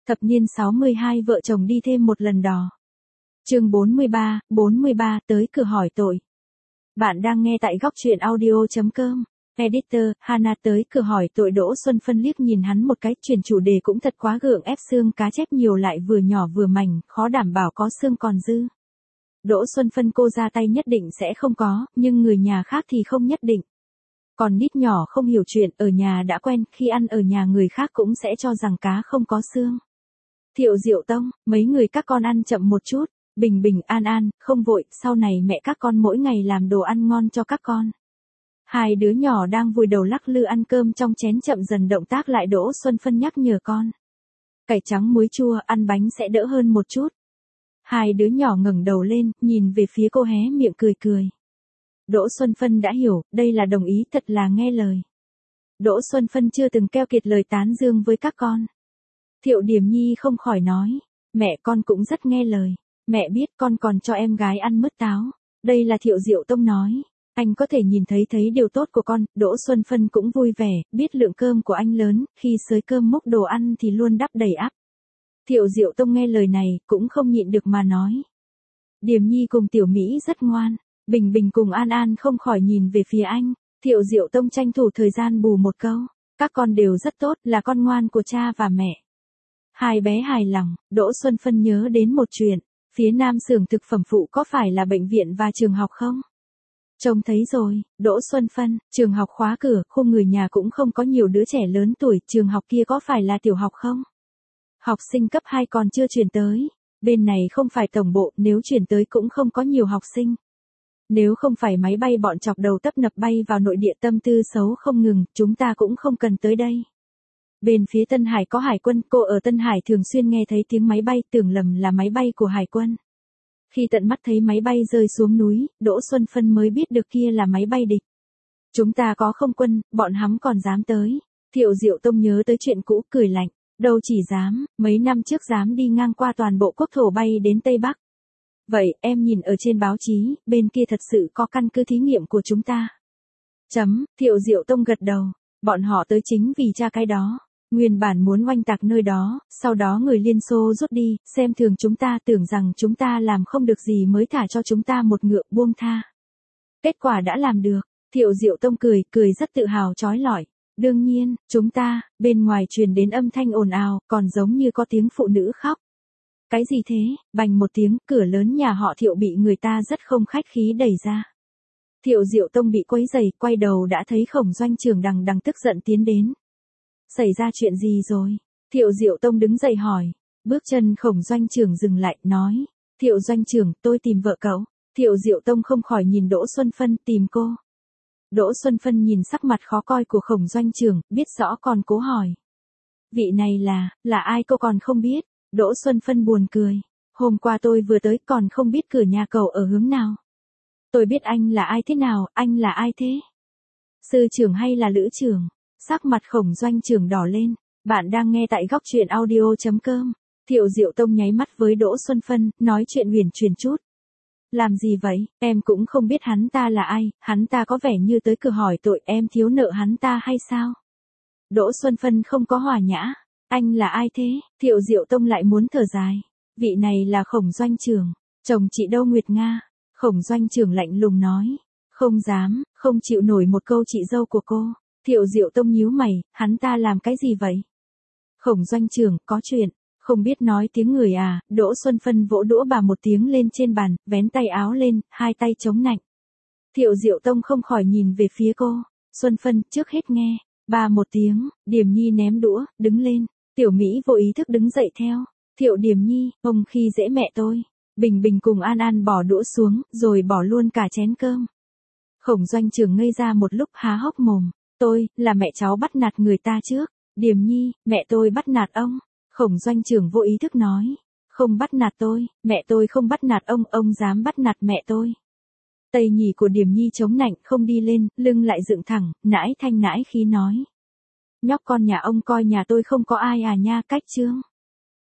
Thập niên 62 vợ chồng đi thêm một lần đò. Chương 43 tới cửa hỏi tội. Bạn đang nghe tại góc truyện audio.com. Editor, Hana tới cửa hỏi tội. Đỗ Xuân Phân liếc nhìn hắn một cái, chuyển chủ đề cũng thật quá gượng ép, xương cá chép nhiều lại vừa nhỏ vừa mảnh, khó đảm bảo có xương còn dư. Đỗ Xuân Phân cô ra tay nhất định sẽ không có, nhưng người nhà khác thì không nhất định. Còn nít nhỏ không hiểu chuyện, ở nhà đã quen, khi ăn ở nhà người khác cũng sẽ cho rằng cá không có xương. Thiệu Diệu Tông, mấy người các con ăn chậm một chút, bình bình an an, không vội, sau này mẹ các con mỗi ngày làm đồ ăn ngon cho các con. Hai đứa nhỏ đang vùi đầu lắc lư ăn cơm trong chén, chậm dần động tác lại. Đỗ Xuân Phân nhắc nhở con. Cải trắng muối chua, ăn bánh sẽ đỡ hơn một chút. Hai đứa nhỏ ngẩng đầu lên, nhìn về phía cô, hé miệng cười cười. Đỗ Xuân Phân đã hiểu, đây là đồng ý, thật là nghe lời. Đỗ Xuân Phân chưa từng keo kiệt lời tán dương với các con. Thiệu Điềm Nhi không khỏi nói, mẹ con cũng rất nghe lời. Mẹ biết con còn cho em gái ăn mứt táo. Đây là Thiệu Diệu Tông nói. Anh có thể nhìn thấy điều tốt của con. Đỗ Xuân Phân cũng vui vẻ, biết lượng cơm của anh lớn, khi xới cơm múc đồ ăn thì luôn đắp đầy ắp. Thiệu Diệu Tông nghe lời này, cũng không nhịn được mà nói. Điềm Nhi cùng Tiểu Mỹ rất ngoan. Bình Bình cùng An An không khỏi nhìn về phía anh. Thiệu Diệu Tông tranh thủ thời gian bù một câu. Các con đều rất tốt, là con ngoan của cha và mẹ. Hai bé hài lòng. Đỗ Xuân Phân nhớ đến một chuyện. Phía Nam xưởng thực phẩm phụ có phải là bệnh viện và trường học không? Trông thấy rồi. Đỗ Xuân Phân, trường học khóa cửa, khung người nhà cũng không có nhiều đứa trẻ lớn tuổi. Trường học kia có phải là tiểu học không? Học sinh cấp 2 còn chưa chuyển tới. Bên này không phải tổng bộ, nếu chuyển tới cũng không có nhiều học sinh. Nếu không phải máy bay bọn chọc đầu tấp nập bay vào nội địa, tâm tư xấu không ngừng, chúng ta cũng không cần tới đây. Bên phía Tân Hải có hải quân, cô ở Tân Hải thường xuyên nghe thấy tiếng máy bay, tưởng lầm là máy bay của hải quân. Khi tận mắt thấy máy bay rơi xuống núi, Đỗ Xuân Phân mới biết được kia là máy bay địch. Chúng ta có không quân, bọn hắn còn dám tới. Thiệu Diệu Tông nhớ tới chuyện cũ, cười lạnh. Đâu chỉ dám, mấy năm trước dám đi ngang qua toàn bộ quốc thổ bay đến Tây Bắc. Vậy, em nhìn ở trên báo chí, bên kia thật sự có căn cứ thí nghiệm của chúng ta. Thiệu Diệu Tông gật đầu. Bọn họ tới chính vì tra cái đó. Nguyên bản muốn oanh tạc nơi đó, sau đó người Liên Xô rút đi, xem thường chúng ta, tưởng rằng chúng ta làm không được gì mới thả cho chúng ta một ngựa, buông tha. Kết quả đã làm được. Thiệu Diệu Tông cười rất tự hào trói lọi. Đương nhiên, chúng ta, bên ngoài truyền đến âm thanh ồn ào, còn giống như có tiếng phụ nữ khóc. Cái gì thế? Bành một tiếng, cửa lớn nhà họ Thiệu bị người ta rất không khách khí đẩy ra. Thiệu Diệu Tông bị quấy rầy, quay đầu đã thấy Khổng Doanh Trưởng đằng tức giận tiến đến. Xảy ra chuyện gì rồi? Thiệu Diệu Tông đứng dậy hỏi. Bước chân Khổng Doanh Trưởng dừng lại, nói. Thiệu Doanh Trưởng, tôi tìm vợ cậu. Thiệu Diệu Tông không khỏi nhìn Đỗ Xuân Phân, tìm cô. Đỗ Xuân Phân nhìn sắc mặt khó coi của Khổng Doanh Trưởng, biết rõ còn cố hỏi. Vị này là ai cô còn không biết? Đỗ Xuân Phân buồn cười. Hôm qua tôi vừa tới còn không biết cửa nhà cậu ở hướng nào. Tôi biết anh là ai thế nào, anh là ai thế? Sư trưởng hay là lữ trưởng? Sắc mặt Khổng Doanh Trưởng đỏ lên. Bạn đang nghe tại góc truyện audio.com. Thiệu Diệu Tông nháy mắt với Đỗ Xuân Phân, nói chuyện huyền truyền chút. Làm gì vậy, em cũng không biết hắn ta là ai, hắn ta có vẻ như tới cửa hỏi tội, em thiếu nợ hắn ta hay sao? Đỗ Xuân Phân không có hòa nhã. Anh là ai thế? Thiệu Diệu Tông lại muốn thở dài. Vị này là Khổng Doanh Trưởng, chồng chị Đâu Nguyệt Nga. Khổng Doanh Trưởng lạnh lùng nói. Không dám, không chịu nổi một câu chị dâu của cô. Thiệu Diệu Tông nhíu mày, hắn ta làm cái gì vậy? Khổng Doanh Trưởng, có chuyện, không biết nói tiếng người à? Đỗ Xuân Phân vỗ đũa bà một tiếng lên trên bàn, vén tay áo lên, hai tay chống nạnh. Thiệu Diệu Tông không khỏi nhìn về phía cô. Xuân Phân, trước hết nghe. Bà một tiếng, Điềm Nhi ném đũa, đứng lên. Tiểu Mỹ vô ý thức đứng dậy theo. Thiệu Điềm Nhi, ông khi dễ mẹ tôi. Bình Bình cùng An An bỏ đũa xuống, rồi bỏ luôn cả chén cơm. Khổng Doanh Trưởng ngây ra một lúc, há hốc mồm. Tôi, là mẹ cháu bắt nạt người ta trước. Điềm Nhi, mẹ tôi bắt nạt ông. Khổng Doanh Trưởng vô ý thức nói. Không bắt nạt tôi, mẹ tôi không bắt nạt ông dám bắt nạt mẹ tôi. Tây nhì của Điềm Nhi chống nạnh, không đi lên, lưng lại dựng thẳng, nãi thanh nãi khí nói. Nhóc con nhà ông coi nhà tôi không có ai à nha, cách trương.